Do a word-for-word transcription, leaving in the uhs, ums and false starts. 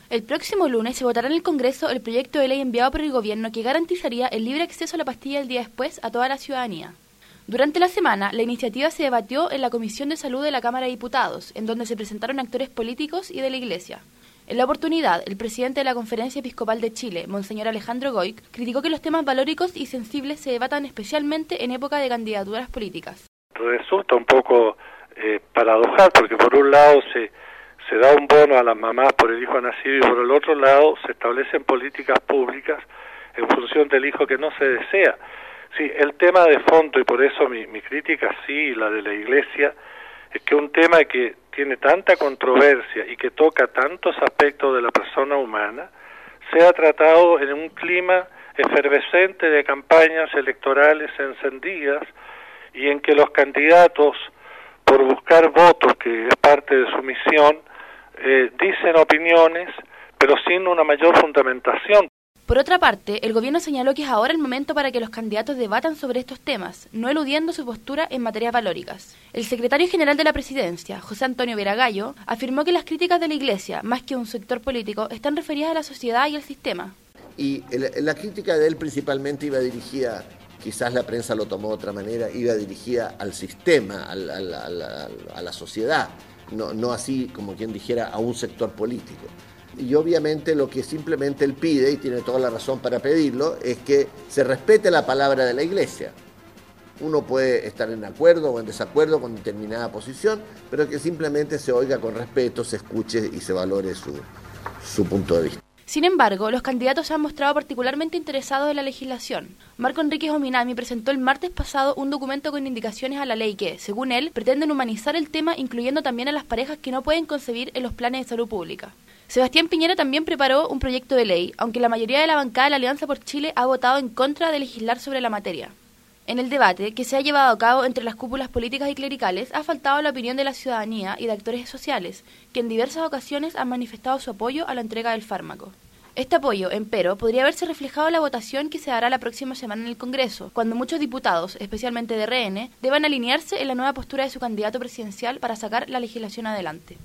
El próximo lunes se votará en el Congreso el proyecto de ley enviado por el gobierno que garantizaría el libre acceso a la pastilla el día después a toda la ciudadanía. Durante la semana, la iniciativa se debatió en la Comisión de Salud de la Cámara de Diputados, en donde se presentaron actores políticos y de la Iglesia. En la oportunidad, el presidente de la Conferencia Episcopal de Chile, Monseñor Alejandro Goik, criticó que los temas valóricos y sensibles se debatan especialmente en época de candidaturas políticas. Resulta un poco eh, paradojal, porque por un lado se, se da un bono a las mamás por el hijo nacido y por el otro lado se establecen políticas públicas en función del hijo que no se desea. Sí, el tema de fondo, y por eso mi, mi crítica sí, la de la Iglesia, es que un tema que tiene tanta controversia y que toca tantos aspectos de la persona humana, sea tratado en un clima efervescente de campañas electorales encendidas y en que los candidatos, por buscar votos, que es parte de su misión, eh, dicen opiniones, pero sin una mayor fundamentación. Por otra parte, el gobierno señaló que es ahora el momento para que los candidatos debatan sobre estos temas, no eludiendo su postura en materias valóricas. El secretario general de la presidencia, José Antonio Veragallo, afirmó que las críticas de la Iglesia, más que a un sector político, están referidas a la sociedad y al sistema. Y el, la crítica de él principalmente iba dirigida, quizás la prensa lo tomó de otra manera, iba dirigida al sistema, al, al, al, al, a la sociedad, no, no así como quien dijera a un sector político. Y obviamente lo que simplemente él pide, y tiene toda la razón para pedirlo, es que se respete la palabra de la Iglesia. Uno puede estar en acuerdo o en desacuerdo con determinada posición, pero que simplemente se oiga con respeto, se escuche y se valore su, su punto de vista. Sin embargo, los candidatos se han mostrado particularmente interesados en la legislación. Marco Enríquez Ominami presentó el martes pasado un documento con indicaciones a la ley que, según él, pretenden humanizar el tema incluyendo también a las parejas que no pueden concebir en los planes de salud pública. Sebastián Piñera también preparó un proyecto de ley, aunque la mayoría de la bancada de la Alianza por Chile ha votado en contra de legislar sobre la materia. En el debate, que se ha llevado a cabo entre las cúpulas políticas y clericales, ha faltado la opinión de la ciudadanía y de actores sociales, que en diversas ocasiones han manifestado su apoyo a la entrega del fármaco. Este apoyo, empero, podría haberse reflejado en la votación que se dará la próxima semana en el Congreso, cuando muchos diputados, especialmente de R N, deban alinearse en la nueva postura de su candidato presidencial para sacar la legislación adelante.